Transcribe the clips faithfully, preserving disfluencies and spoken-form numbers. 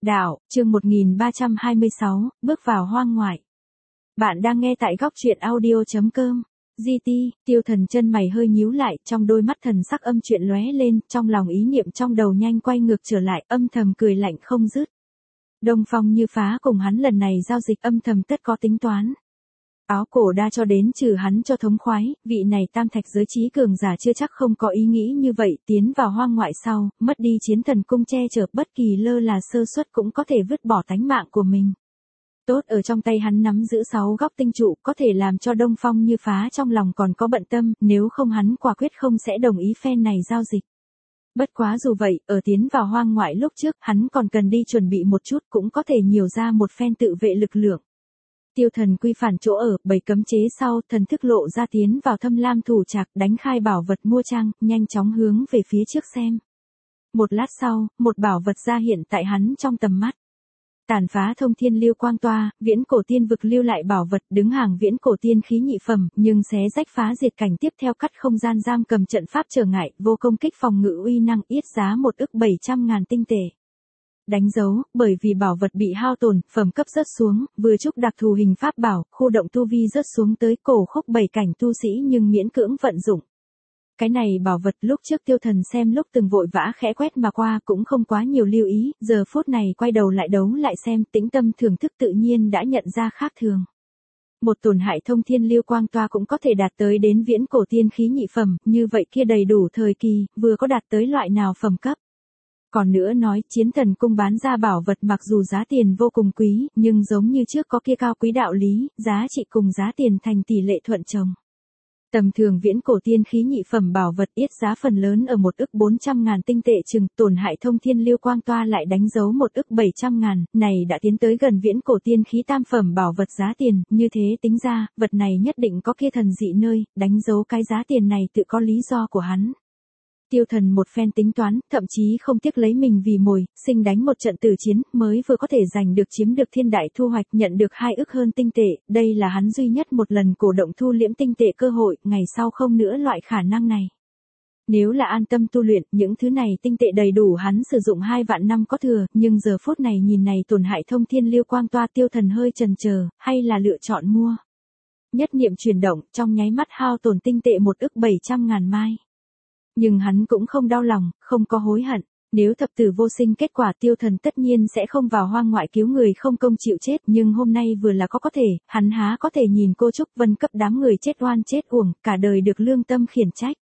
Đạo, chương một nghìn ba trăm hai mươi sáu, bước vào hoang ngoại. Bạn đang nghe tại góc truyện audio chấm com. giê tê, Tiêu Thần chân mày hơi nhíu lại, trong đôi mắt thần sắc âm chuyện lóe lên, trong lòng ý niệm trong đầu nhanh quay ngược trở lại, âm thầm cười lạnh không dứt. Đông Phong Như Phá cùng hắn lần này giao dịch âm thầm tất có tính toán. Áo cổ đa cho đến trừ hắn cho thống khoái, vị này tam thạch giới trí cường giả chưa chắc không có ý nghĩ như vậy, tiến vào hoang ngoại sau, mất đi chiến thần cung che chở, bất kỳ lơ là sơ suất cũng có thể vứt bỏ tánh mạng của mình. Tốt ở trong tay hắn nắm giữ sáu góc tinh trụ, có thể làm cho Đông Phong Như Phá trong lòng còn có bận tâm, nếu không hắn quả quyết không sẽ đồng ý phen này giao dịch. Bất quá dù vậy, ở tiến vào hoang ngoại lúc trước, hắn còn cần đi chuẩn bị một chút, cũng có thể nhiều ra một phen tự vệ lực lượng. Tiêu Thần quy phản chỗ ở, bày cấm chế sau, thần thức lộ ra tiến vào Thâm Lam thủ trạc, đánh khai bảo vật mua trang, nhanh chóng hướng về phía trước xem. Một lát sau, một bảo vật ra hiện tại hắn trong tầm mắt. Tàn phá thông thiên lưu quang toa, viễn cổ tiên vực lưu lại bảo vật, đứng hàng viễn cổ tiên khí nhị phẩm, nhưng xé rách phá diệt cảnh tiếp theo cắt không gian giam cầm trận pháp trở ngại, vô công kích phòng ngự uy năng, yết giá một ức bảy trăm ngàn tinh tệ. Đánh dấu, bởi vì bảo vật bị hao tổn, phẩm cấp rớt xuống, vừa chúc đặc thù hình pháp bảo, khu động tu vi rớt xuống tới cổ khúc bảy cảnh tu sĩ nhưng miễn cưỡng vận dụng. Cái này bảo vật lúc trước Tiêu Thần xem lúc từng vội vã khẽ quét mà qua cũng không quá nhiều lưu ý, giờ phút này quay đầu lại đấu lại xem, tĩnh tâm thưởng thức tự nhiên đã nhận ra khác thường. Một tổn hại thông thiên lưu quang toa cũng có thể đạt tới đến viễn cổ tiên khí nhị phẩm, như vậy kia đầy đủ thời kỳ, vừa có đạt tới loại nào phẩm cấp. Còn nữa nói, chiến thần cung bán ra bảo vật mặc dù giá tiền vô cùng quý, nhưng giống như trước có kia cao quý đạo lý, giá trị cùng giá tiền thành tỷ lệ thuận chồng. Tầm thường viễn cổ tiên khí nhị phẩm bảo vật yết giá phần lớn ở một ức bốn trăm ngàn tinh tệ chừng, tổn hại thông thiên lưu quang toa lại đánh dấu một ức bảy trăm ngàn, này đã tiến tới gần viễn cổ tiên khí tam phẩm bảo vật giá tiền, như thế tính ra, vật này nhất định có kia thần dị nơi, đánh dấu cái giá tiền này tự có lý do của hắn. Tiêu Thần một phen tính toán, thậm chí không tiếc lấy mình vì mồi, sinh đánh một trận tử chiến, mới vừa có thể giành được chiếm được thiên đại thu hoạch, nhận được hai ức hơn tinh tệ, đây là hắn duy nhất một lần cổ động thu liễm tinh tệ cơ hội, ngày sau không nữa loại khả năng này. Nếu là an tâm tu luyện, những thứ này tinh tệ đầy đủ hắn sử dụng hai vạn năm có thừa, nhưng giờ phút này nhìn này tổn hại thông thiên lưu quang toa, Tiêu Thần hơi chần chờ, hay là lựa chọn mua. Nhất niệm chuyển động, trong nháy mắt hao tổn tinh tệ một ức bảy trăm ngàn mai. Nhưng hắn cũng không đau lòng, không có hối hận. Nếu thập tử vô sinh kết quả, Tiêu Thần tất nhiên sẽ không vào hoang ngoại cứu người không công chịu chết. Nhưng hôm nay vừa là có có thể, hắn há có thể nhìn cô Trúc Vân cấp đám người chết oan chết uổng, cả đời được lương tâm khiển trách.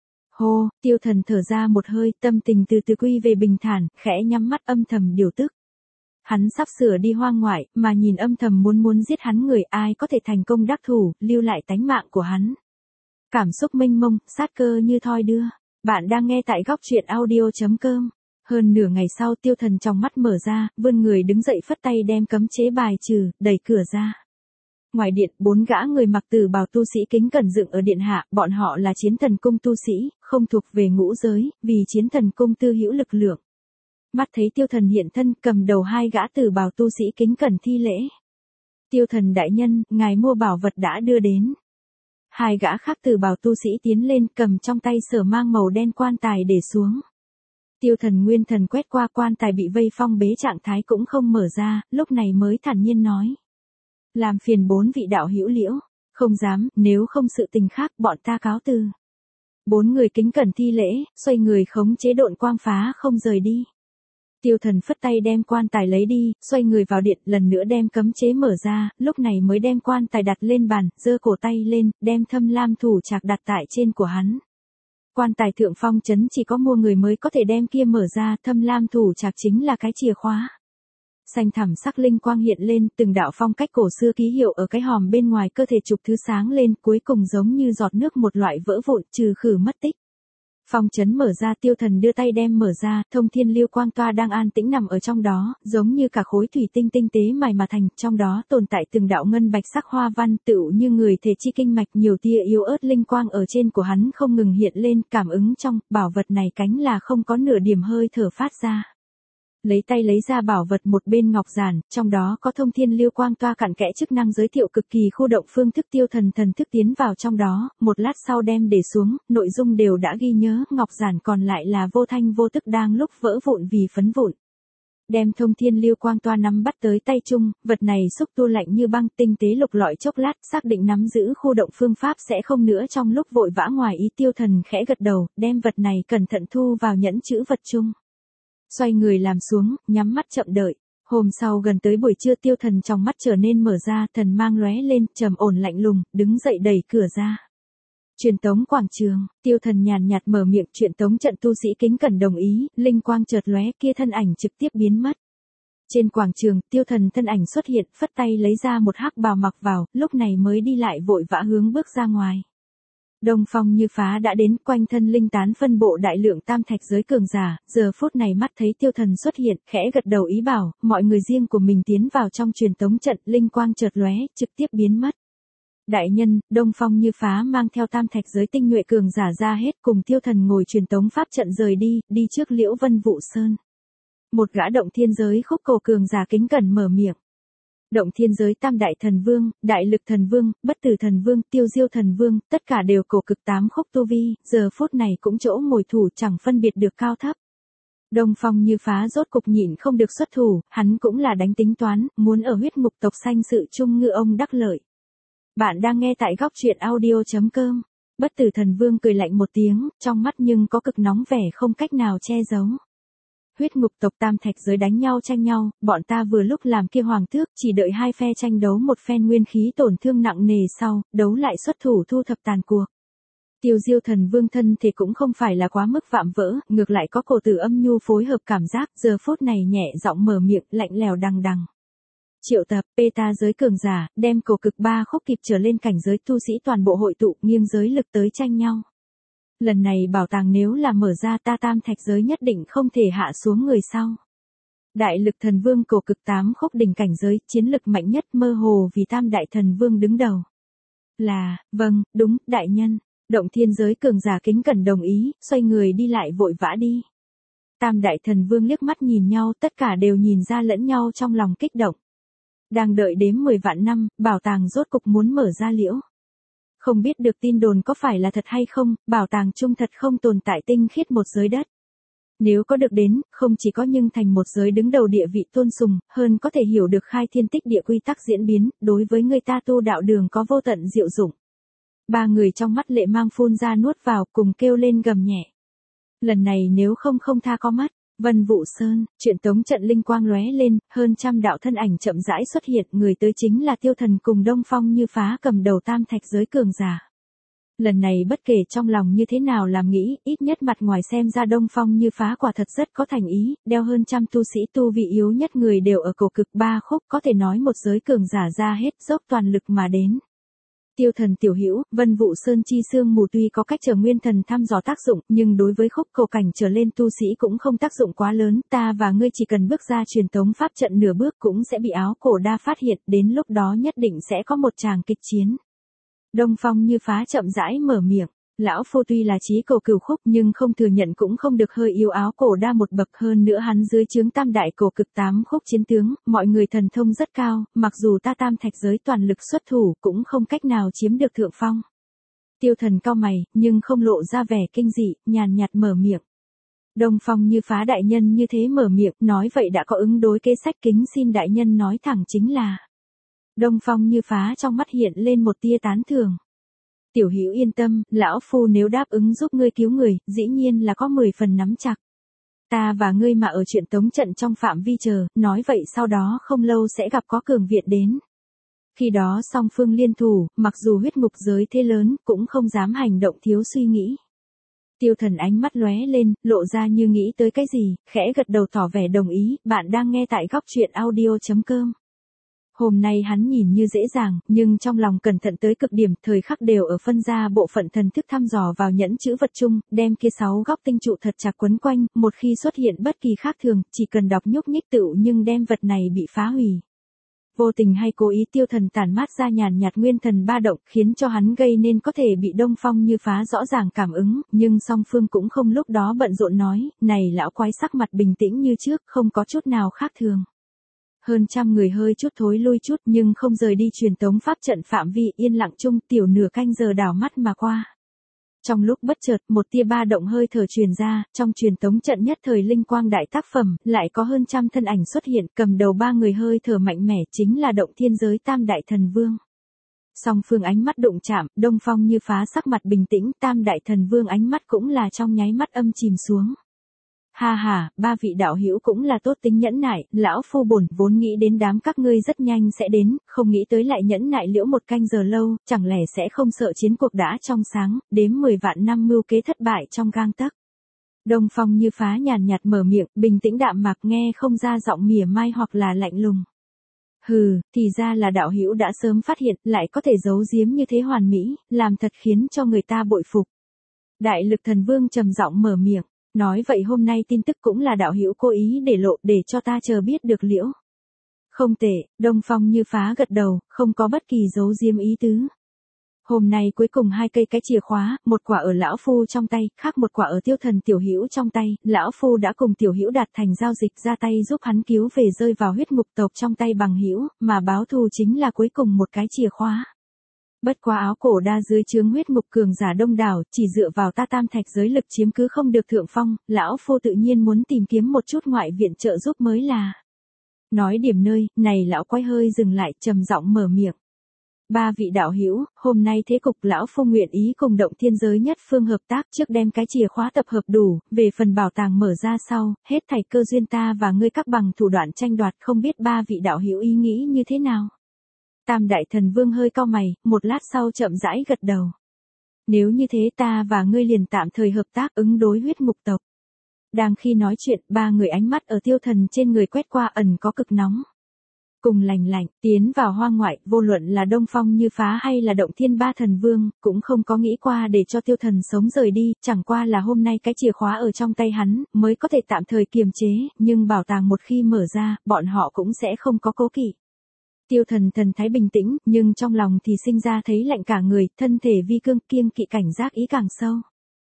Hô, Tiêu Thần thở ra một hơi, tâm tình từ từ quy về bình thản, khẽ nhắm mắt âm thầm điều tức. Hắn sắp sửa đi hoang ngoại, mà nhìn âm thầm muốn muốn giết hắn người, ai có thể thành công đắc thủ, lưu lại tánh mạng của hắn. Cảm xúc mênh mông, sát cơ như thoi đưa. Bạn đang nghe tại góc truyện audio chấm com. Hơn nửa ngày sau, Tiêu Thần trong mắt mở ra, vươn người đứng dậy phất tay đem cấm chế bài trừ, đẩy cửa ra. Ngoài điện, bốn gã người mặc tử bào tu sĩ kính cẩn dựng ở điện hạ, bọn họ là chiến thần cung tu sĩ, không thuộc về ngũ giới, vì chiến thần cung tư hữu lực lượng. Mắt thấy Tiêu Thần hiện thân, cầm đầu hai gã tử bào tu sĩ kính cẩn thi lễ. Tiêu Thần đại nhân, ngài mua bảo vật đã đưa đến. Hai gã khác từ bào tu sĩ tiến lên, cầm trong tay sở mang màu đen quan tài để xuống. Tiêu Thần nguyên thần quét qua, quan tài bị vây phong bế trạng thái cũng không mở ra, lúc này mới thản nhiên nói. Làm phiền bốn vị đạo hữu liễu, không dám, nếu không sự tình khác bọn ta cáo từ. Bốn người kính cẩn thi lễ, xoay người khống chế độn quang phá không rời đi. Tiêu Thần phất tay đem quan tài lấy đi, xoay người vào điện, lần nữa đem cấm chế mở ra, lúc này mới đem quan tài đặt lên bàn, giơ cổ tay lên, đem Thâm Lam thủ trạc đặt tại trên của hắn. Quan tài thượng phong trấn chỉ có mua người mới có thể đem kia mở ra, Thâm Lam thủ trạc chính là cái chìa khóa. Xanh thẳm sắc linh quang hiện lên, từng đạo phong cách cổ xưa ký hiệu ở cái hòm bên ngoài cơ thể trục thứ sáng lên, cuối cùng giống như giọt nước một loại vỡ vụn, trừ khử mất tích. Phong trấn mở ra, Tiêu Thần đưa tay đem mở ra, thông thiên lưu quang toa đang an tĩnh nằm ở trong đó, giống như cả khối thủy tinh tinh tế mài mà thành, trong đó tồn tại từng đạo ngân bạch sắc hoa văn, tựu như người thể chi kinh mạch, nhiều tia yếu ớt linh quang ở trên của hắn không ngừng hiện lên, cảm ứng trong, bảo vật này cánh là không có nửa điểm hơi thở phát ra. Lấy tay lấy ra bảo vật một bên ngọc giản, trong đó có thông thiên lưu quang toa cặn kẽ chức năng giới thiệu cực kỳ khu động phương thức. Tiêu Thần thần thức tiến vào trong đó, một lát sau đem để xuống, nội dung đều đã ghi nhớ, ngọc giản còn lại là vô thanh vô tức đang lúc vỡ vụn vì phấn vụn. Đem thông thiên lưu quang toa nắm bắt tới tay chung, vật này xúc tu lạnh như băng, tinh tế lục lọi chốc lát, xác định nắm giữ khu động phương pháp sẽ không nữa trong lúc vội vã ngoài ý. Tiêu Thần khẽ gật đầu, đem vật này cẩn thận thu vào nhẫn chữ vật chung. Xoay người làm xuống, nhắm mắt chậm đợi. Hôm sau gần tới buổi trưa, Tiêu Thần trong mắt trở nên mở ra, thần mang lóe lên, trầm ổn lạnh lùng, đứng dậy đẩy cửa ra. Truyền tống quảng trường, Tiêu Thần nhàn nhạt mở miệng, truyền tống trận tu sĩ kính cẩn đồng ý, linh quang chợt lóe, kia thân ảnh trực tiếp biến mất. Trên quảng trường, Tiêu Thần thân ảnh xuất hiện, phất tay lấy ra một hắc bào mặc vào, lúc này mới đi lại vội vã hướng bước ra ngoài. Đông Phong Như Phá đã đến, quanh thân linh tán phân bộ đại lượng tam thạch giới cường giả, giờ phút này mắt thấy Tiêu Thần xuất hiện, khẽ gật đầu ý bảo, mọi người riêng của mình tiến vào trong truyền tống trận, linh quang chợt lóe, trực tiếp biến mất. Đại nhân, Đông Phong Như Phá mang theo tam thạch giới tinh nhuệ cường giả ra hết, cùng Tiêu Thần ngồi truyền tống pháp trận rời đi, đi trước Liễu Vân Vũ Sơn. Một gã động thiên giới khúc cổ cường giả kính cẩn mở miệng. Động thiên giới tam đại thần vương, đại lực thần vương, bất tử thần vương, tiêu diêu thần vương, tất cả đều cổ cực tám khúc tu vi, giờ phút này cũng chỗ ngồi thủ chẳng phân biệt được cao thấp. Đông Phong Như Phá rốt cục nhịn không được xuất thủ, hắn cũng là đánh tính toán, muốn ở huyết ngục tộc sanh sự chung ngư ông đắc lợi. Bạn đang nghe tại góc truyện audio chấm com. Bất tử thần vương cười lạnh một tiếng, trong mắt nhưng có cực nóng vẻ không cách nào che giấu. Huyết ngục tộc tam thạch giới đánh nhau tranh nhau, bọn ta vừa lúc làm kia hoàng tước, chỉ đợi hai phe tranh đấu một phen nguyên khí tổn thương nặng nề sau, đấu lại xuất thủ thu thập tàn cuộc. Tiêu diêu thần vương thân thì cũng không phải là quá mức vạm vỡ, ngược lại có cổ tử âm nhu phối hợp cảm giác, giờ phút này nhẹ giọng mở miệng, lạnh lèo đằng đằng. Triệu tập, beta giới cường giả, đem cổ cực ba khúc kịp trở lên cảnh giới tu sĩ toàn bộ hội tụ, nghiêng giới lực tới tranh nhau. Lần này bảo tàng nếu là mở ra, ta tam thạch giới nhất định không thể hạ xuống người sau. Đại lực thần vương cổ cực tám khúc đỉnh cảnh giới, chiến lực mạnh nhất, mơ hồ vì tam đại thần vương đứng đầu. Là, vâng, đúng, đại nhân. Động thiên giới cường giả kính cẩn đồng ý, xoay người đi lại vội vã đi. Tam đại thần vương liếc mắt nhìn nhau, tất cả đều nhìn ra lẫn nhau trong lòng kích động. Đang đợi đếm mười vạn năm, bảo tàng rốt cục muốn mở ra liễu. Không biết được tin đồn có phải là thật hay không, bảo tàng chung thật không tồn tại tinh khiết một giới đất. Nếu có được đến, không chỉ có nhưng thành một giới đứng đầu địa vị tôn sùng, hơn có thể hiểu được khai thiên tích địa quy tắc diễn biến, đối với người ta tu đạo đường có vô tận diệu dụng. Ba người trong mắt lệ mang phun ra nuốt vào, cùng kêu lên gầm nhẹ. Lần này nếu không không tha có mắt. Vân Vũ Sơn, truyền tống trận linh quang lóe lên, hơn trăm đạo thân ảnh chậm rãi xuất hiện, người tới chính là Tiêu Thần cùng Đông Phong Như Phá cầm đầu tam thạch giới cường giả. Lần này bất kể trong lòng như thế nào làm nghĩ, ít nhất mặt ngoài xem ra Đông Phong Như Phá quả thật rất có thành ý, đeo hơn trăm tu sĩ tu vị yếu nhất người đều ở cổ cực ba khúc, có thể nói một giới cường giả ra hết dốc toàn lực mà đến. Tiêu Thần tiểu hữu, Vân Vũ Sơn chi xương mù tuy có cách trở nguyên thần thăm dò tác dụng, nhưng đối với khúc cổ cảnh trở lên tu sĩ cũng không tác dụng quá lớn, ta và ngươi chỉ cần bước ra truyền tống pháp trận nửa bước cũng sẽ bị áo cổ đa phát hiện, đến lúc đó nhất định sẽ có một tràng kịch chiến. Đông Phong Như Phá chậm rãi mở miệng, lão phu tuy là chí cổ cửu khúc nhưng không thừa nhận cũng không được hơi yếu áo cổ đa một bậc, hơn nữa hắn dưới trướng tam đại cổ cực tám khúc chiến tướng, mọi người thần thông rất cao, mặc dù ta tam thạch giới toàn lực xuất thủ cũng không cách nào chiếm được thượng phong. Tiêu Thần cau mày, nhưng không lộ ra vẻ kinh dị, nhàn nhạt mở miệng. Đông Phong Như Phá đại nhân như thế mở miệng, nói vậy đã có ứng đối kế sách, kính xin đại nhân nói thẳng chính là. Đông Phong Như Phá trong mắt hiện lên một tia tán thưởng. Tiểu hữu yên tâm, lão phu nếu đáp ứng giúp ngươi cứu người, dĩ nhiên là có mười phần nắm chặt. Ta và ngươi mà ở chuyện tống trận trong phạm vi chờ, nói vậy sau đó không lâu sẽ gặp có cường viện đến. Khi đó song phương liên thủ, mặc dù huyết ngục giới thế lớn, cũng không dám hành động thiếu suy nghĩ. Tiêu Thần ánh mắt lóe lên, lộ ra như nghĩ tới cái gì, khẽ gật đầu tỏ vẻ đồng ý, bạn đang nghe tại góc truyện audio chấm com. Hôm nay hắn nhìn như dễ dàng, nhưng trong lòng cẩn thận tới cực điểm, thời khắc đều ở phân ra bộ phận thần thức thăm dò vào nhẫn chữ vật chung, đem kia sáu góc tinh trụ thật chặt quấn quanh, một khi xuất hiện bất kỳ khác thường, chỉ cần đọc nhúc nhích tựu nhưng đem vật này bị phá hủy. Vô tình hay cố ý, Tiêu Thần tản mát ra nhàn nhạt nguyên thần ba động, khiến cho hắn gây nên có thể bị Đông Phong Như Phá rõ ràng cảm ứng, nhưng song phương cũng không lúc đó bận rộn nói, này lão quái sắc mặt bình tĩnh như trước, không có chút nào khác thường. Hơn trăm người hơi chút thối lui chút nhưng không rời đi truyền tống pháp trận phạm vi, yên lặng chung, tiểu nửa canh giờ đảo mắt mà qua. Trong lúc bất chợt, một tia ba động hơi thở truyền ra, trong truyền tống trận nhất thời linh quang đại tác phẩm, lại có hơn trăm thân ảnh xuất hiện, cầm đầu ba người hơi thở mạnh mẽ chính là động thiên giới tam đại thần vương. Song phương ánh mắt đụng chạm, Đông Phong Như Phá sắc mặt bình tĩnh, tam đại thần vương ánh mắt cũng là trong nháy mắt âm chìm xuống. Ha ha, ba vị đạo hữu cũng là tốt tính nhẫn nại, lão phu bổn vốn nghĩ đến đám các ngươi rất nhanh sẽ đến, không nghĩ tới lại nhẫn nại liễu một canh giờ lâu, chẳng lẽ sẽ không sợ chiến cuộc đã trong sáng, đếm mười vạn năm mưu kế thất bại trong gang tấc. Đông Phong Như Phá nhàn nhạt mở miệng, bình tĩnh đạm mạc, nghe không ra giọng mỉa mai hoặc là lạnh lùng. Hừ, thì ra là đạo hữu đã sớm phát hiện, lại có thể giấu giếm như thế hoàn mỹ, làm thật khiến cho người ta bội phục. Đại Lực Thần Vương trầm giọng mở miệng. Nói vậy hôm nay tin tức cũng là đạo hữu cố ý để lộ để cho ta chờ biết được liễu. Không tệ, Đông Phong Như Phá gật đầu, không có bất kỳ giấu diếm ý tứ. Hôm nay cuối cùng hai cây cái chìa khóa, một quả ở lão phu trong tay, khác một quả ở Tiêu Thần tiểu hữu trong tay, lão phu đã cùng tiểu hữu đạt thành giao dịch, ra tay giúp hắn cứu về rơi vào huyết ngục tộc trong tay bằng hữu, mà báo thù chính là cuối cùng một cái chìa khóa. Bất quá áo cổ đa dưới chướng huyết ngục cường giả đông đảo, chỉ dựa vào ta tam thạch giới lực chiếm cứ không được thượng phong, lão phu tự nhiên muốn tìm kiếm một chút ngoại viện trợ giúp mới là. Nói điểm nơi, này lão quay hơi dừng lại, trầm giọng mở miệng. Ba vị đạo hữu, hôm nay thế cục lão phu nguyện ý cùng động thiên giới nhất phương hợp tác trước đem cái chìa khóa tập hợp đủ, về phần bảo tàng mở ra sau, hết thảy cơ duyên ta và ngươi các bằng thủ đoạn tranh đoạt, không biết ba vị đạo hữu ý nghĩ như thế nào. Tam đại thần vương hơi cau mày, một lát sau chậm rãi gật đầu. Nếu như thế ta và ngươi liền tạm thời hợp tác ứng đối huyết ngục tộc. Đang khi nói chuyện, ba người ánh mắt ở Tiêu Thần trên người quét qua ẩn có cực nóng. Cùng lành lạnh, tiến vào hoang ngoại, vô luận là Đông Phong Như Phá hay là động thiên ba thần vương, cũng không có nghĩ qua để cho Tiêu Thần sống rời đi, chẳng qua là hôm nay cái chìa khóa ở trong tay hắn, mới có thể tạm thời kiềm chế, nhưng bảo tàng một khi mở ra, bọn họ cũng sẽ không có cố kỵ. Tiêu Thần thần thái bình tĩnh, nhưng trong lòng thì sinh ra thấy lạnh cả người, thân thể vi cương kiêng kỵ cảnh giác ý càng sâu.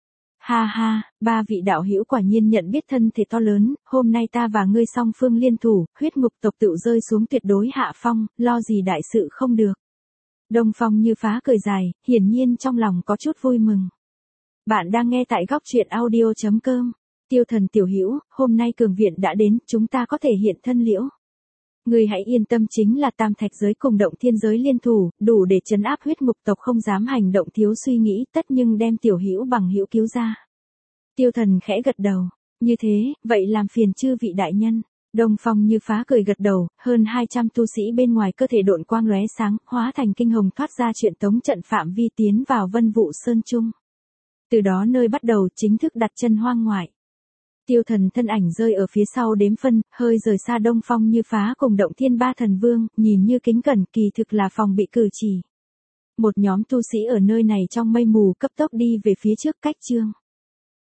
Ha ha, ba vị đạo hữu quả nhiên nhận biết thân thể to lớn, hôm nay ta và ngươi song phương liên thủ, huyết ngục tộc tự rơi xuống tuyệt đối hạ phong, lo gì đại sự không được. Đông Phong Như Phá cười dài, hiển nhiên trong lòng có chút vui mừng. Bạn đang nghe tại góc truyện audio chấm com. Tiêu Thần tiểu hữu, hôm nay cường viện đã đến, chúng ta có thể hiện thân liễu. Ngươi hãy yên tâm, chính là tam thạch giới cùng động thiên giới liên thủ, đủ để trấn áp huyết ngục tộc không dám hành động thiếu suy nghĩ, tất nhưng đem tiểu hữu bằng hữu cứu ra. Tiêu Thần khẽ gật đầu, như thế, vậy làm phiền chư vị đại nhân. Đông Phong Như Phá cười gật đầu, hơn hai trăm tu sĩ bên ngoài cơ thể độn quang lóe sáng, hóa thành kinh hồng thoát ra chuyện tống trận phạm vi tiến vào Vân Vũ Sơn Trung. Từ đó nơi bắt đầu chính thức đặt chân hoang ngoại. Tiêu Thần thân ảnh rơi ở phía sau đếm phân, hơi rời xa Đông Phong Như Phá cùng động thiên ba thần vương, nhìn như kính cẩn, kỳ thực là phòng bị cử chỉ. Một nhóm tu sĩ ở nơi này trong mây mù cấp tốc đi về phía trước cách chương.